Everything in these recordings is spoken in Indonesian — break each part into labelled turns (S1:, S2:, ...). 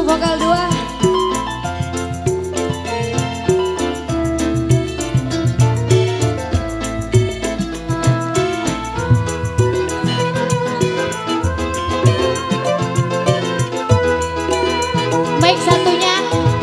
S1: vokal 2. Mic satunya.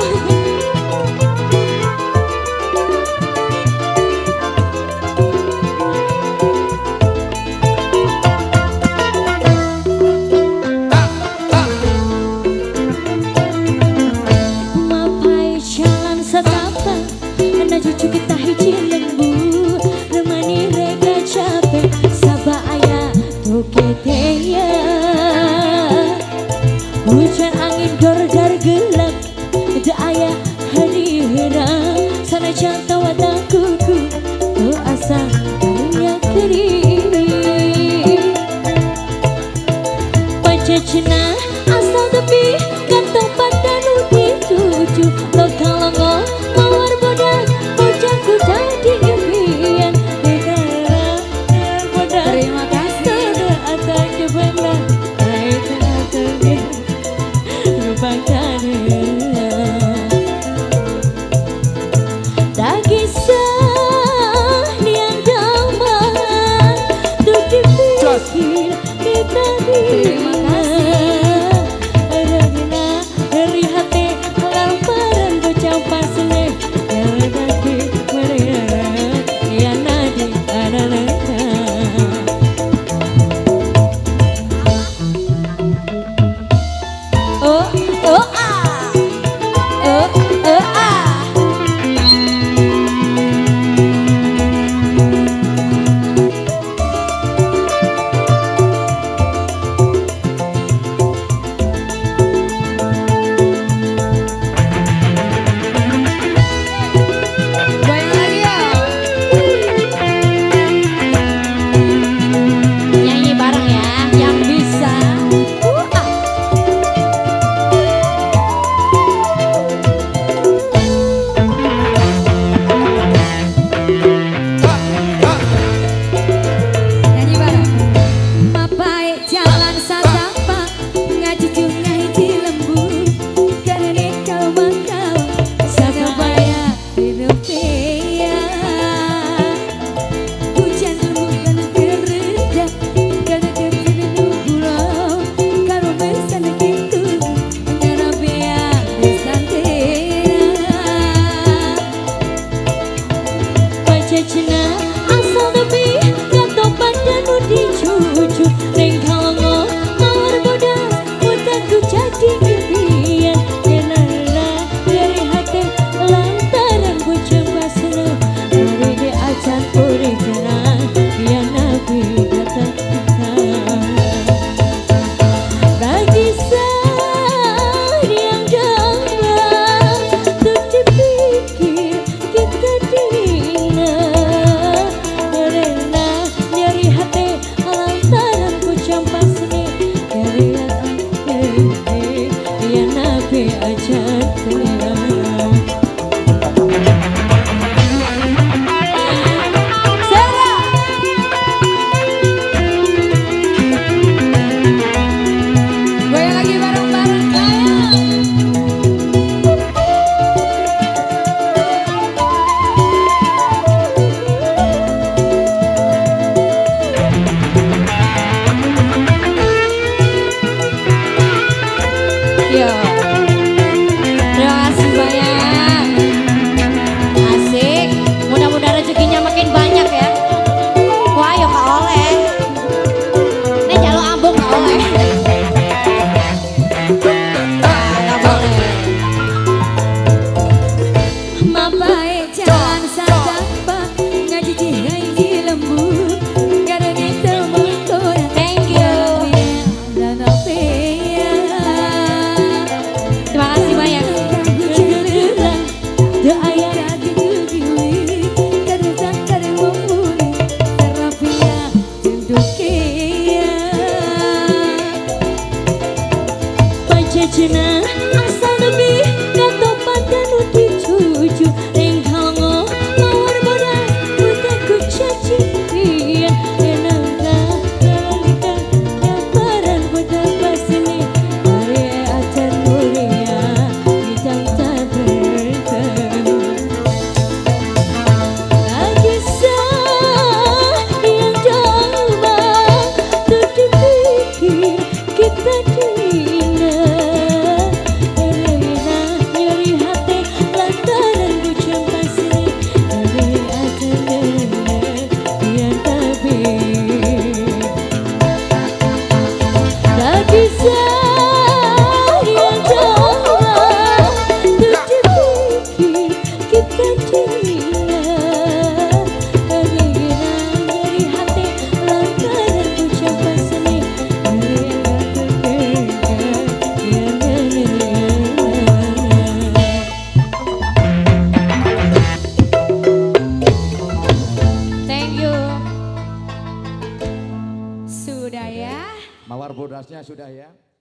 S1: Mapai jalan setapak, anda cucu kita hiji lembu, remani rega capek, sabah ayah toketeya. Hujan angin dor-dar gelap, ada ayah hadira, sana jangka watakuku, tu asa karunya kering. Pancacena asal tepi, kantong padanu dituju, lokal-lokal mawar bodak, bojakku jadi impian, negara bodak. Terima kasih atas kebenaran. Tak kisah yang damai, tu dipikir kita terima kasih. Dari hati lamparan bocah pasle, yang tadi mereka yang nadi ada. Oh, oh, ah. Oh, oh, ah. sudah ya.
S2: Mawar bodasnya sudah ya.